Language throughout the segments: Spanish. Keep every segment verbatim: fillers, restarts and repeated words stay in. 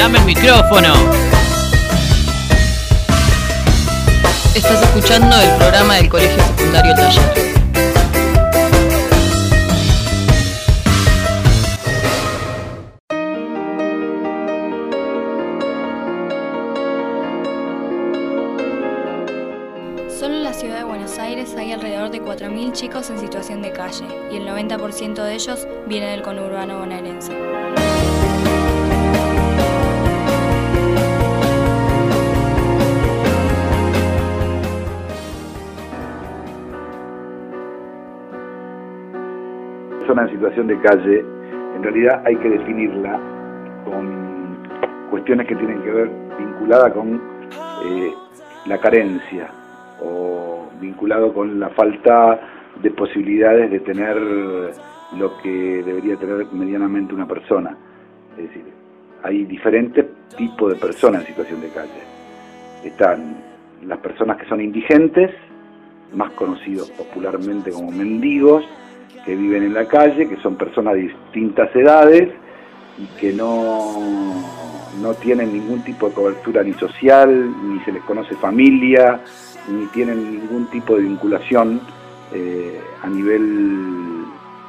Dame el micrófono. Estás escuchando el programa del Colegio Secundario Taller. Solo en la ciudad de Buenos Aires hay alrededor de cuatro mil chicos en situación de calle y el noventa por ciento de ellos viene del conurbano bonaerense. Persona en situación de calle, en realidad hay que definirla con cuestiones que tienen que ver vinculada con eh, la carencia o vinculado con la falta de posibilidades de tener lo que debería tener medianamente una persona. Es decir, hay diferentes tipos de personas en situación de calle. Están las personas que son indigentes, más conocidos popularmente como mendigos, que viven en la calle, que son personas de distintas edades y que no, no tienen ningún tipo de cobertura ni social, ni se les conoce familia, ni tienen ningún tipo de vinculación eh, a nivel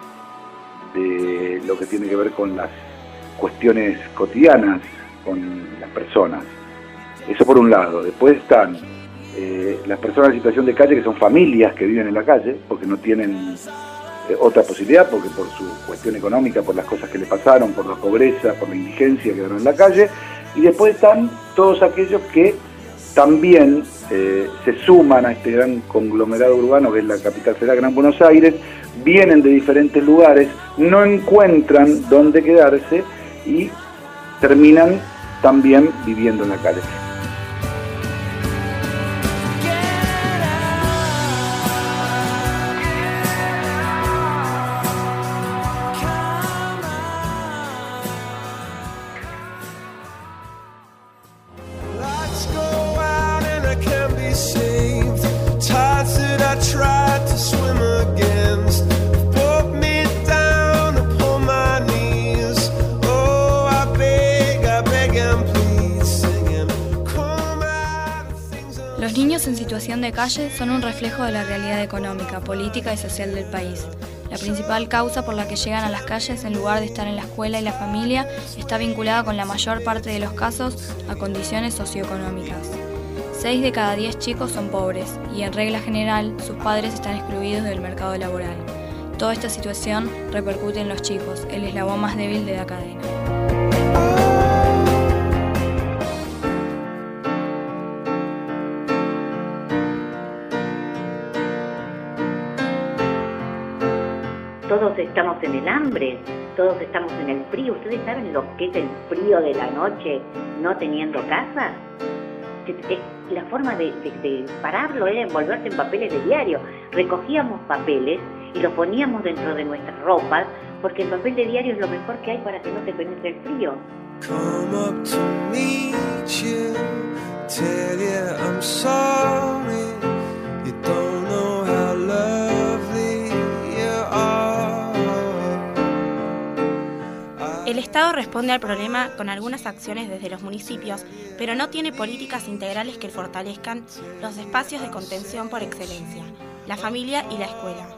de lo que tiene que ver con las cuestiones cotidianas, con las personas. Eso por un lado. Después están eh, las personas en situación de calle, que son familias que viven en la calle, porque no tienen otra posibilidad, porque por su cuestión económica, por las cosas que le pasaron, por la pobreza, por la indigencia, quedaron en la calle. Y después están todos aquellos que también eh, se suman a este gran conglomerado urbano que es la capital federal, Gran Buenos Aires, vienen de diferentes lugares, no encuentran dónde quedarse y terminan también viviendo en la calle. Los niños en situación de calle son un reflejo de la realidad económica, política y social del país. La principal causa por la que llegan a las calles en lugar de estar en la escuela y la familia está vinculada con la mayor parte de los casos a condiciones socioeconómicas. Seis de cada diez chicos son pobres y, en regla general, sus padres están excluidos del mercado laboral. Toda esta situación repercute en los chicos, el eslabón más débil de la cadena. Todos estamos en el hambre, todos estamos en el frío. ¿Ustedes saben lo que es el frío de la noche no teniendo casa? La forma de, de, de pararlo era envolverse en papeles de diario. Recogíamos papeles y los poníamos dentro de nuestras ropas porque el papel de diario es lo mejor que hay para que no te penetre el frío. Come up to meet you, tell you I'm sorry, you don't know how lovely you are. El Estado responde al problema con algunas acciones desde los municipios, pero no tiene políticas integrales que fortalezcan los espacios de contención por excelencia, la familia y la escuela.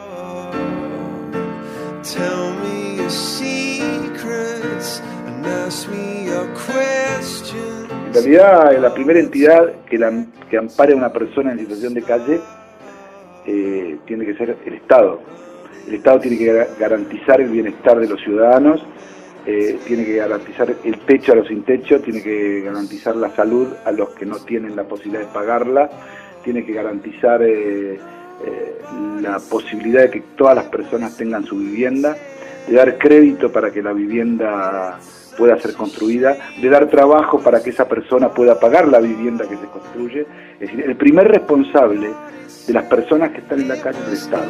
Tell me your secrets and ask me your questions. En realidad, la primera entidad que, la, que ampare a una persona en situación de calle eh, tiene que ser el Estado. El Estado tiene que garantizar el bienestar de los ciudadanos, eh, tiene que garantizar el techo a los sin techo, tiene que garantizar la salud a los que no tienen la posibilidad de pagarla, tiene que garantizar eh, eh, la posibilidad de que todas las personas tengan su vivienda, de dar crédito para que la vivienda pueda ser construida, de dar trabajo para que esa persona pueda pagar la vivienda que se construye. Es decir, el primer responsable de las personas que están en la calle es el Estado.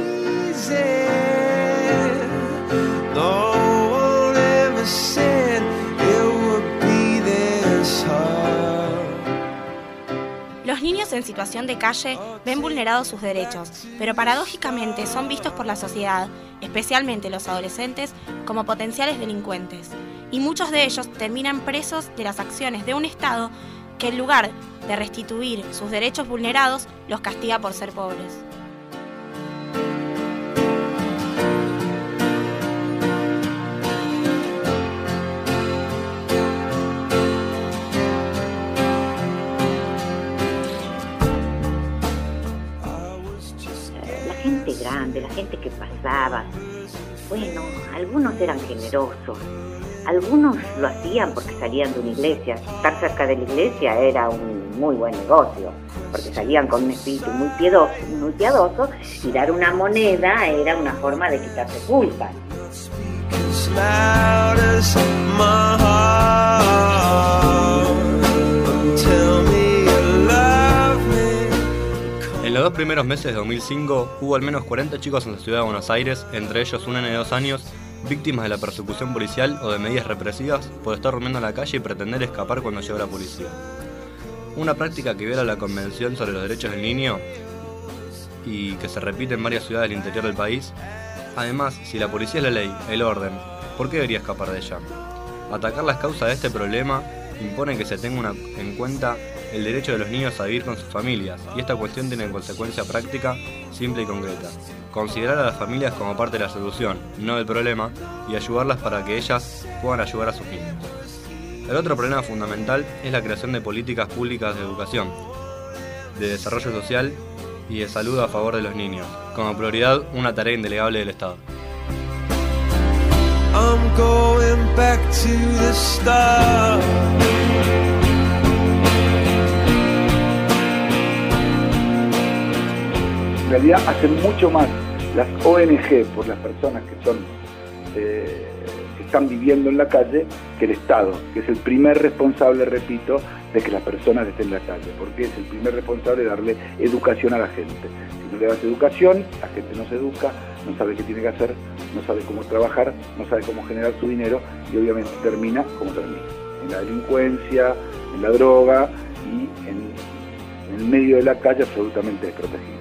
Los niños en situación de calle ven vulnerados sus derechos, pero paradójicamente son vistos por la sociedad, especialmente los adolescentes, como potenciales delincuentes. y muchos de ellos terminan presos de las acciones de un Estado que en lugar de restituir sus derechos vulnerados, los castiga por ser pobres. La gente grande, la gente que pasaba, bueno, algunos eran generosos, algunos lo hacían porque salían de una iglesia. Estar cerca de la iglesia era un muy buen negocio, porque salían con un espíritu muy piadoso, muy piadoso, y dar una moneda era una forma de quitarse culpa. En los dos primeros meses de dos mil cinco hubo al menos cuarenta chicos en la ciudad de Buenos Aires, entre ellos un nene de dos años, víctimas de la persecución policial o de medidas represivas por estar durmiendo en la calle y pretender escapar cuando llegó la policía. Una práctica que viola la Convención sobre los Derechos del Niño y que se repite en varias ciudades del interior del país. Además, si la policía es la ley, el orden, ¿por qué debería escapar de ella? Atacar las causas de este problema impone que se tenga una, en cuenta el derecho de los niños a vivir con sus familias, y esta cuestión tiene en consecuencia práctica, simple y concreta. Considerar a las familias como parte de la solución, no del problema, y ayudarlas para que ellas puedan ayudar a sus niños. El otro problema fundamental es la creación de políticas públicas de educación, de desarrollo social y de salud a favor de los niños, como prioridad una tarea indelegable del Estado. I'm going back to the start. En realidad hacen mucho más las O N G por las personas que son eh, que están viviendo en la calle que el Estado, que es el primer responsable, repito, de que las personas estén en la calle, porque es el primer responsable de darle educación a la gente. Si no le das educación, la gente no se educa, no sabe qué tiene que hacer, no sabe cómo trabajar, no sabe cómo generar su dinero y obviamente termina como termina, en la delincuencia, en la droga y en, en el medio de la calle absolutamente desprotegido.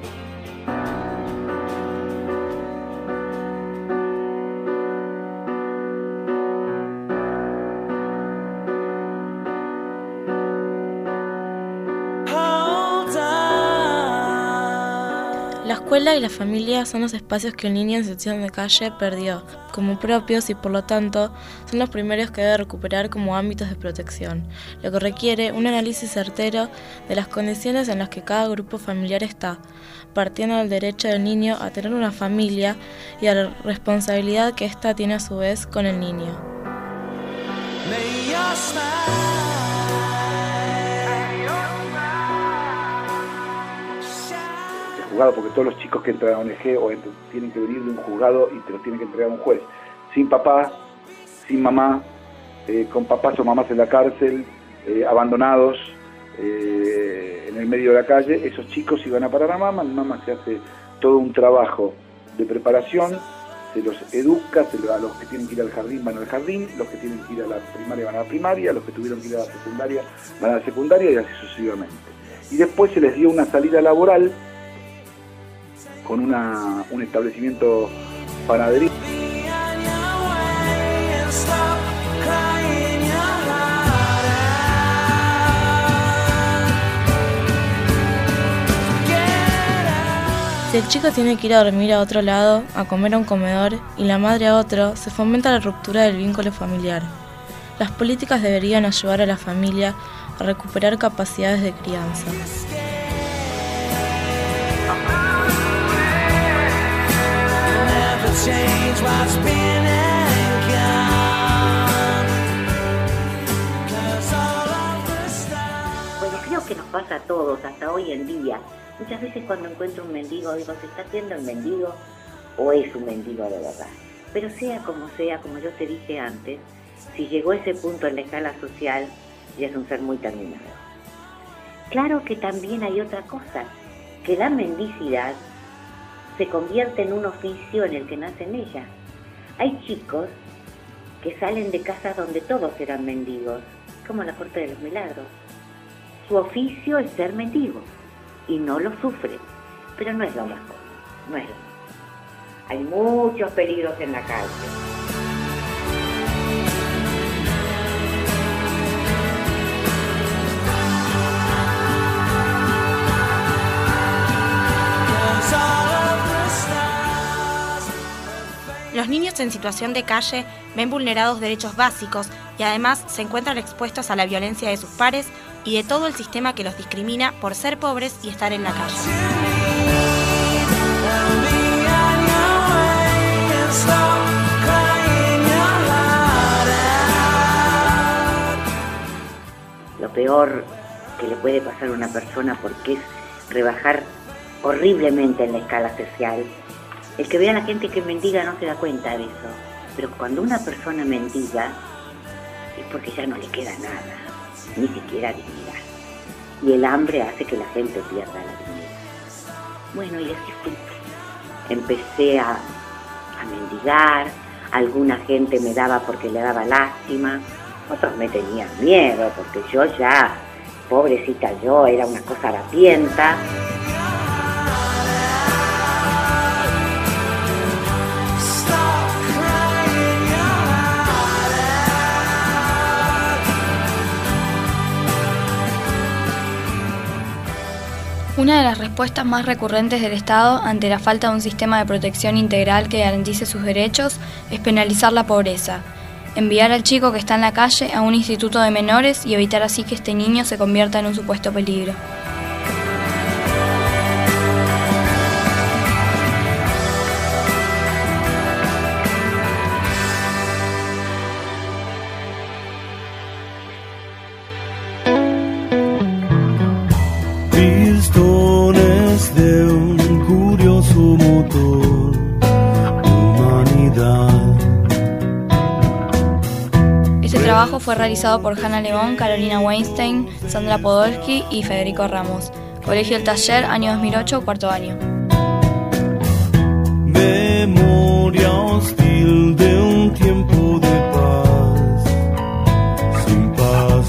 La escuela y la familia son los espacios que el niño en situación de calle perdió como propios y por lo tanto son los primeros que debe recuperar como ámbitos de protección, lo que requiere un análisis certero de las condiciones en las que cada grupo familiar está, partiendo del derecho del niño a tener una familia y a la responsabilidad que ésta tiene a su vez con el niño. Juzgado, porque todos los chicos que entran a O N G o entran, tienen que venir de un juzgado y te los tienen que entregar a un juez, sin papá, sin mamá, eh, con papás o mamás en la cárcel, eh, abandonados eh, en el medio de la calle. Esos chicos iban a parar a mamá, en mamá se hace todo un trabajo de preparación, se los educa, se lo, a los que tienen que ir al jardín van al jardín, los que tienen que ir a la primaria van a la primaria, los que tuvieron que ir a la secundaria van a la secundaria y así sucesivamente. Y después se les dio una salida laboral con una, un establecimiento panadería. Si el chico tiene que ir a dormir a otro lado, a comer a un comedor y la madre a otro, se fomenta la ruptura del vínculo familiar. Las políticas deberían ayudar a la familia a recuperar capacidades de crianza. Bueno, creo que nos pasa a todos, hasta hoy en día. Muchas veces cuando encuentro un mendigo, digo, ¿se está haciendo el mendigo o es un mendigo de verdad? Pero sea como sea, como yo te dije antes, si llegó a ese punto en la escala social, ya es un ser muy terminado. Claro que también hay otra cosa, que la mendicidad se convierte en un oficio en el que nacen ellas. Hay chicos que salen de casas donde todos eran mendigos, como la Corte de los Milagros. Su oficio es ser mendigo y no lo sufren, pero no es lo mejor, no es lo mejor. Hay muchos peligros en la calle. Los niños en situación de calle ven vulnerados derechos básicos y además se encuentran expuestos a la violencia de sus pares y de todo el sistema que los discrimina por ser pobres y estar en la calle. Lo peor que le puede pasar a una persona, porque es rebajar horriblemente en la escala social. El que vea a la gente que mendiga no se da cuenta de eso, pero cuando una persona mendiga es porque ya no le queda nada, ni siquiera dignidad. Y el hambre hace que la gente pierda la dignidad. Bueno, y así fui. Empecé a, a mendigar, alguna gente me daba porque le daba lástima, otros me tenían miedo porque yo ya, pobrecita yo, era una cosa harapienta. Una de las respuestas más recurrentes del Estado ante la falta de un sistema de protección integral que garantice sus derechos es penalizar la pobreza, enviar al chico que está en la calle a un instituto de menores y evitar así que este niño se convierta en un supuesto peligro. Pistones de un curioso motor de humanidad. Este trabajo fue realizado por Hanna Lebón, Carolina Weinstein, Sandra Podolsky y Federico Ramos. Colegio El Taller, año dos mil ocho, cuarto año. Memoria hostil de un tiempo de paz, sin paz.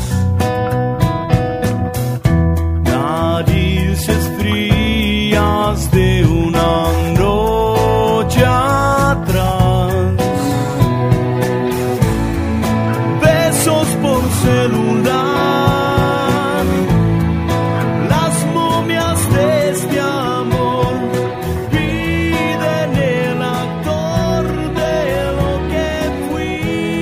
Narices frías de una noche atrás. Besos por celular. Las momias de este amor piden el actor de lo que fui.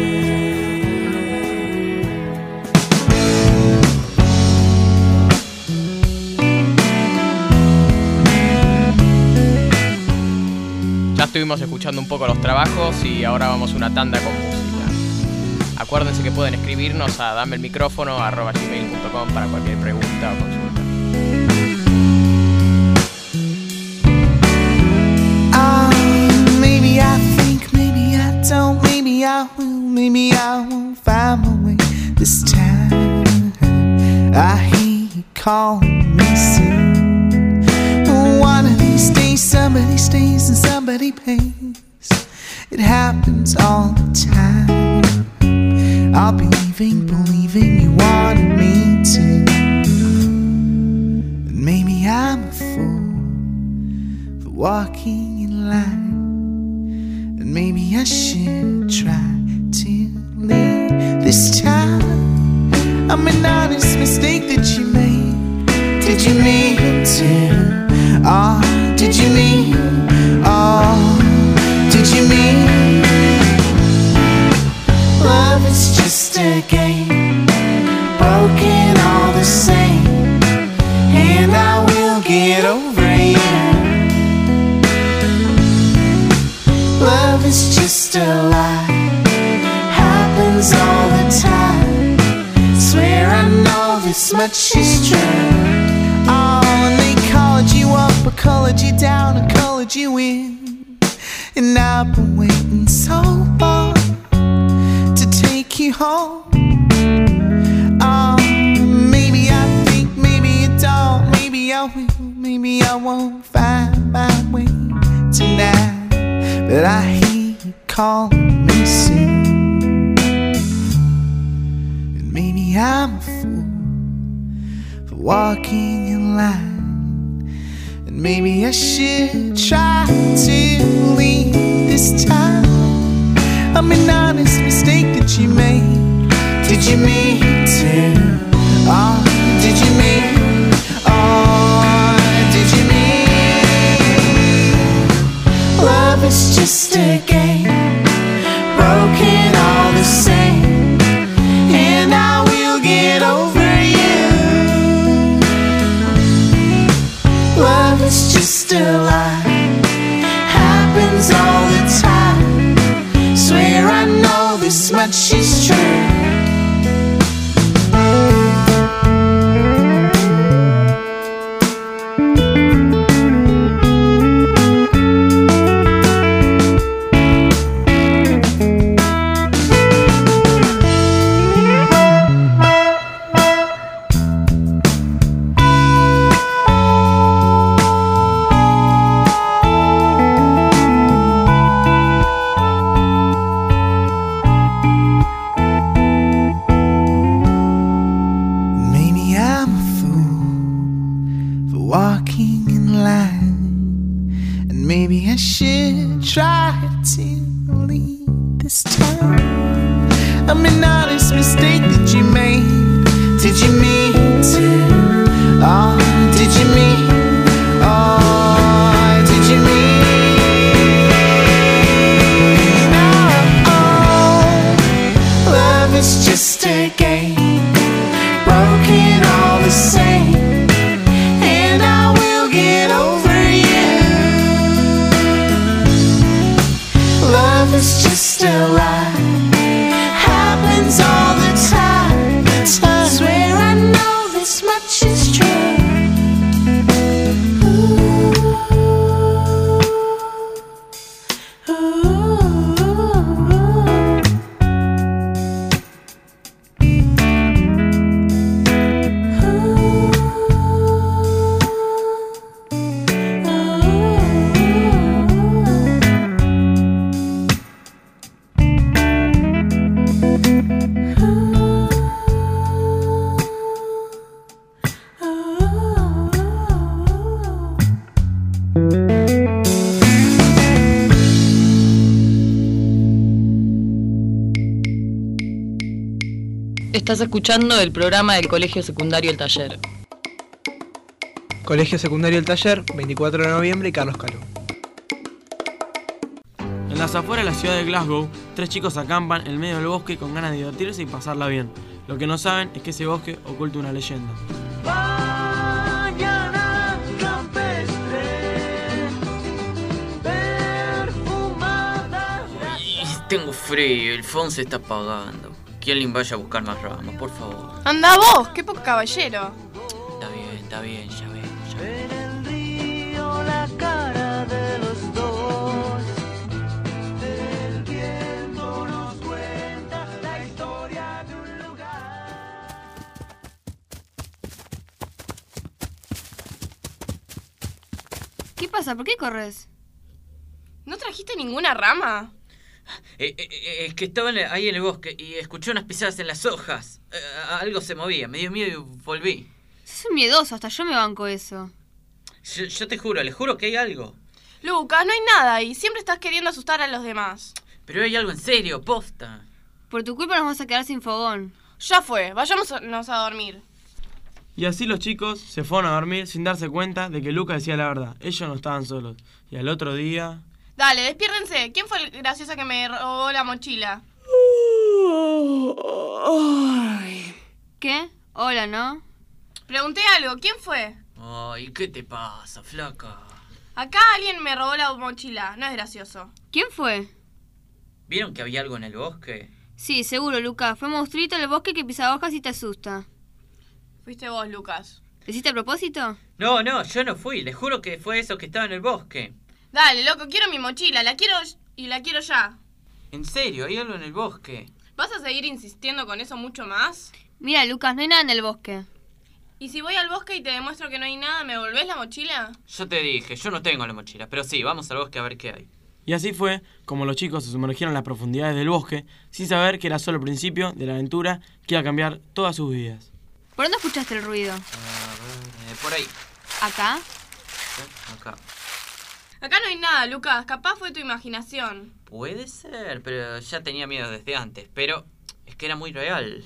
Ya estuvimos escuchando un poco los trabajos y ahora vamos a una tanda con música. Acuérdense que pueden escribirnos a dame el micrófono arroba gmail punto com para cualquier pregunta o consulta. Ah, maybe I think, maybe I don't, maybe I will, maybe I won't find my way this time. I hear you calling me soon. One of these days somebody stays and somebody pays. It happens all the time. I'll be leaving, believing you wanted me to. And maybe I'm a fool for walking in line. And maybe I should try to leave this time. I'm an honest mistake that you made. Did you mean to? Oh, did you mean? Oh, did you mean? Love is just a game, broken all the same, and I will get over you. Love is just a lie, happens all the time. Swear I know this much is true. Oh, and they called you up or colored you down or colored you in, and I've been waiting so long to take you home. Oh, maybe I think, maybe you don't, maybe I will, maybe I won't find my way tonight. But I hear you calling me soon. And maybe I'm a fool for walking in line. And maybe I should try to leave this time. I'm an honest mistake that you made. Did you mean to? Oh, did you mean? Oh, did you mean? Love is just a game, the same, and I will get over you. Love is just a lie, happens all the time. Swear I know this much is true. Estás escuchando el programa del Colegio Secundario El Taller. Colegio Secundario El Taller, veinticuatro de noviembre y Carlos Calvo. En las afueras de la ciudad de Glasgow, tres chicos acampan en medio del bosque con ganas de divertirse y pasarla bien. Lo que no saben es que ese bosque oculta una leyenda. Mañana campestre, perfumada. Uy, tengo frío, el phone se está apagando. Que alguien vaya a buscar más ramas, por favor. Anda vos, qué poco caballero. Está bien, está bien, ya veo, ya veo. En el río la cara de los dos. El viento nos cuenta la historia de un lugar. ¿Qué pasa? ¿Por qué corres? ¿No trajiste ninguna rama? Eh, eh, eh, es que estaba en el- ahí en el bosque y escuché unas pisadas en las hojas. Eh, algo se movía, me dio miedo y volví. Sos un miedoso, hasta yo me banco eso. Yo, yo te juro, le juro que hay algo. Lucas, no hay nada ahí. Siempre estás queriendo asustar a los demás. Pero hay algo en serio, posta. Por tu culpa nos vamos a quedar sin fogón. Ya fue, vayámonos a dormir. Y así los chicos se fueron a dormir sin darse cuenta de que Lucas decía la verdad. Ellos no estaban solos. Y al otro día... Dale, despiérdense. ¿Quién fue el gracioso que me robó la mochila? ¿Qué? Hola, ¿no? Pregunté algo. ¿Quién fue? Ay, ¿qué te pasa, flaca? Acá alguien me robó la mochila. No es gracioso. ¿Quién fue? ¿Vieron que había algo en el bosque? Sí, seguro, Lucas. Fue monstruito del bosque que pisa hojas y te asusta. Fuiste vos, Lucas. ¿Lo hiciste a propósito? No, no, yo no fui. Les juro que fue eso que estaba en el bosque. Dale, loco, quiero mi mochila. La quiero y la quiero ya. En serio, hay algo en el bosque. ¿Vas a seguir insistiendo con eso mucho más? Mira, Lucas, no hay nada en el bosque. ¿Y si voy al bosque y te demuestro que no hay nada, me volvés la mochila? Yo te dije, yo no tengo la mochila, pero sí, vamos al bosque a ver qué hay. Y así fue como los chicos se sumergieron en las profundidades del bosque sin saber que era solo el principio de la aventura que iba a cambiar todas sus vidas. ¿Por dónde escuchaste el ruido? A ver, eh, por ahí. ¿Acá? ¿Eh? Acá. Acá no hay nada, Lucas. Capaz fue tu imaginación. Puede ser, pero ya tenía miedo desde antes. Pero es que era muy real.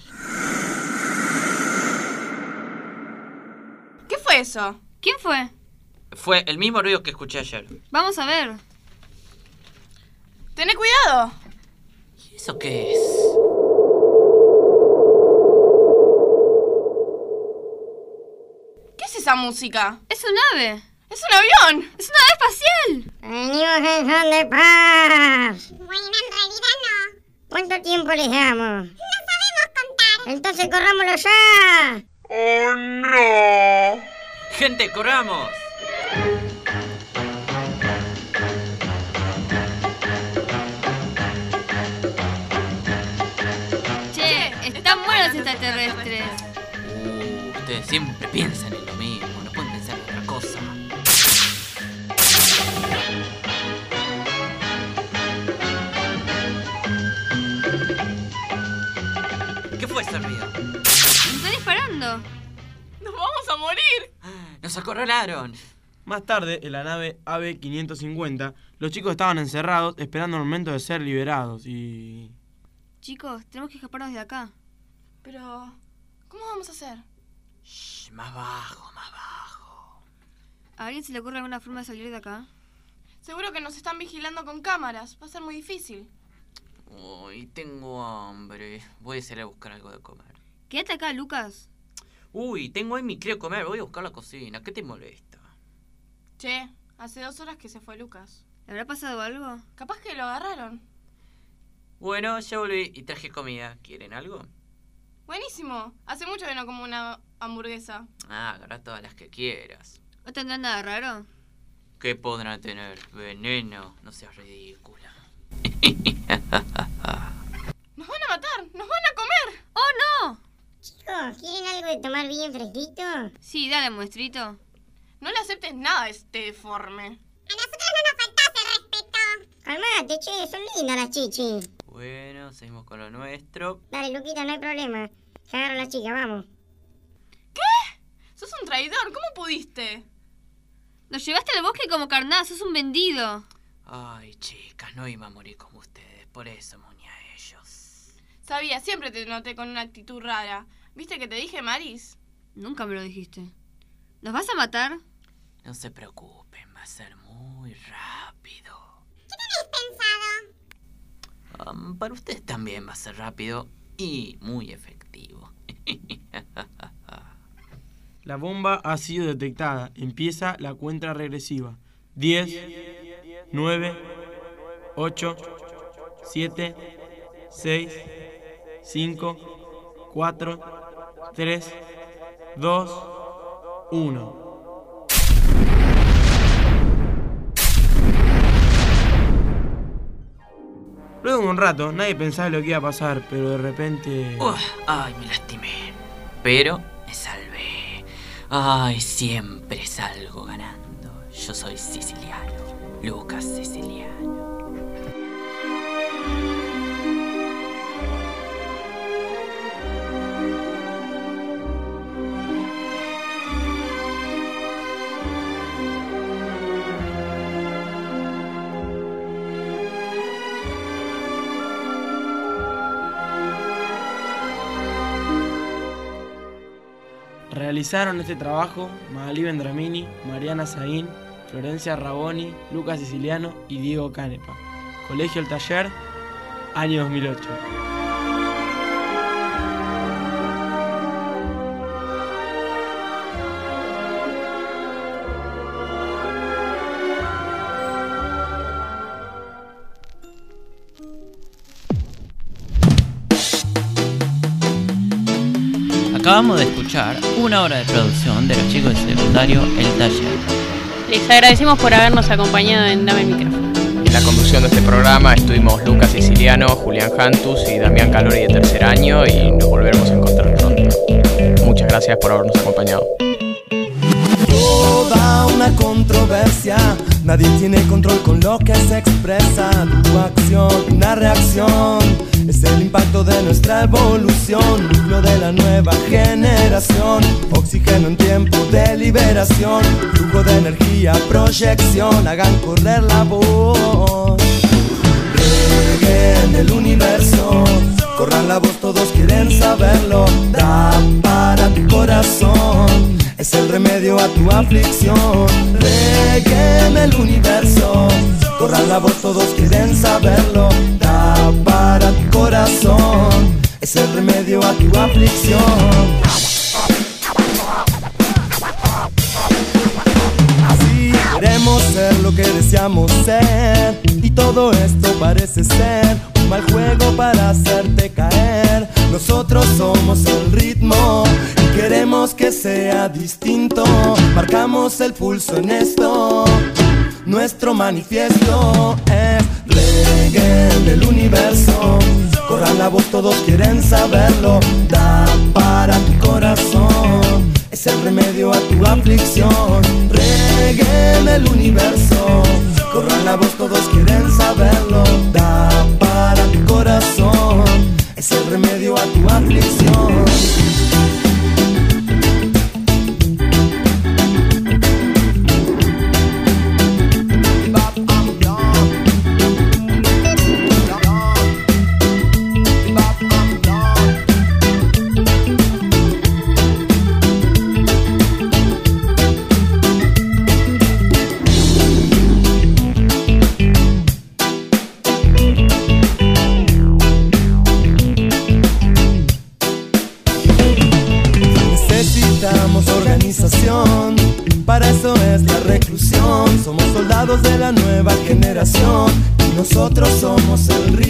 ¿Qué fue eso? ¿Quién fue? Fue el mismo ruido que escuché ayer. Vamos a ver. ¡Tené cuidado! ¿Y ¿Eso qué es? ¿Qué es esa música? ¡Es un ave! ¡Es un avión! ¡Es una nave espacial! Venimos en son de paz. Bueno, en realidad no. ¿Cuánto tiempo les damos? No sabemos contar. Entonces corrámoslo ya. ¡Oh, no! ¡Gente, corramos! Che, están buenos extraterrestres. Uh, ustedes siempre piensan en lo mismo, no pueden pensar en otra cosa. ¿Qué fue ese ruido? ¡Me está disparando! ¡Nos vamos a morir! ¡Nos acorralaron! Más tarde, en la nave A V quinientos cincuenta, los chicos estaban encerrados esperando el momento de ser liberados y... Chicos, tenemos que escaparnos de acá. Pero... ¿cómo vamos a hacer? Shh, más bajo, más bajo. ¿A alguien se le ocurre alguna forma de salir de acá? Seguro que nos están vigilando con cámaras. Va a ser muy difícil. Uy, tengo hambre. Voy a salir a buscar algo de comer. Quédate acá, Lucas. Uy, tengo hambre y quiero comer. Voy a buscar la cocina. ¿Qué te molesta? Che, hace dos horas que se fue Lucas. ¿Le habrá pasado algo? Capaz que lo agarraron. Bueno, ya volví y traje comida. ¿Quieren algo? Buenísimo. Hace mucho que no como una hamburguesa. Ah, agarra todas las que quieras. ¿No tendrán nada raro? ¿Qué podrán tener? Veneno. No seas ridícula. ¡Nos van a matar! ¡Nos van a comer! ¡Oh, no! Chicos, ¿quieren algo de tomar bien fresquito? Sí, dale, muestrito. No le aceptes nada a este deforme. A nosotros no nos faltás el respeto. Calmate, che, son lindas las chichis. Bueno, seguimos con lo nuestro. Dale, Luquita, no hay problema. Se agarra la chica, vamos. ¿Qué? ¡Sos un traidor! ¿Cómo pudiste? Nos llevaste al bosque como carnada, sos un vendido. Ay, chicas, no iba a morir como ustedes, por eso moní a ellos. Sabía, siempre te noté con una actitud rara. ¿Viste que te dije, Maris? Nunca me lo dijiste. ¿Nos vas a matar? No se preocupen, va a ser muy rápido. ¿Qué tenéis pensado? Um, para ustedes también va a ser rápido y muy efectivo. La bomba ha sido detectada. Empieza la cuenta regresiva. diez, nueve, ocho, siete, seis, cinco, cuatro, tres, dos, uno. Luego de un rato, nadie pensaba lo que iba a pasar, pero de repente... Uf, ay, me lastimé. Pero me salvé. Ay, siempre salgo ganando. Yo soy siciliano. Lucas Siciliano. Realizaron este trabajo Magalí Vendramini, Mariana Saín, Florencia Raboni, Lucas Siciliano y Diego Canepa. Colegio El Taller, año dos mil ocho. Acabamos de escuchar una hora de producción de los chicos del secundario El Taller. Les agradecemos por habernos acompañado en Dame el Micrófono. En la conducción de este programa estuvimos Lucas Siciliano, Julián Jantus y Damián Calori de tercer año y nos volveremos a encontrar pronto. Muchas gracias por habernos acompañado. Toda una controversia, nadie tiene control con lo que se expresa. Tu acción, una reacción, es el impacto de nuestra evolución. Núcleo de la nueva generación, oxígeno en tiempo de liberación. Flujo de energía, proyección, hagan correr la voz. Reggae en el universo, corran la voz, todos quieren saberlo. Da para tu corazón, es el remedio a tu aflicción. Reggae en el universo, corran la voz, todos quieren saberlo. Da para tu corazón. el remedio a tu aflicción. Así queremos ser lo que deseamos ser, y todo esto parece ser un mal juego para hacerte caer. Nosotros somos el ritmo y queremos que sea distinto. Marcamos el pulso en esto. Nuestro manifiesto es reggae del universo. Corran la voz, todos quieren saberlo. Da para tu corazón, es el remedio a tu aflicción. Reggae del universo. Corran la voz, todos quieren saberlo. Da para tu corazón, es el remedio a tu aflicción. Para eso es la reclusión. Somos soldados de la nueva generación y nosotros somos el ritmo.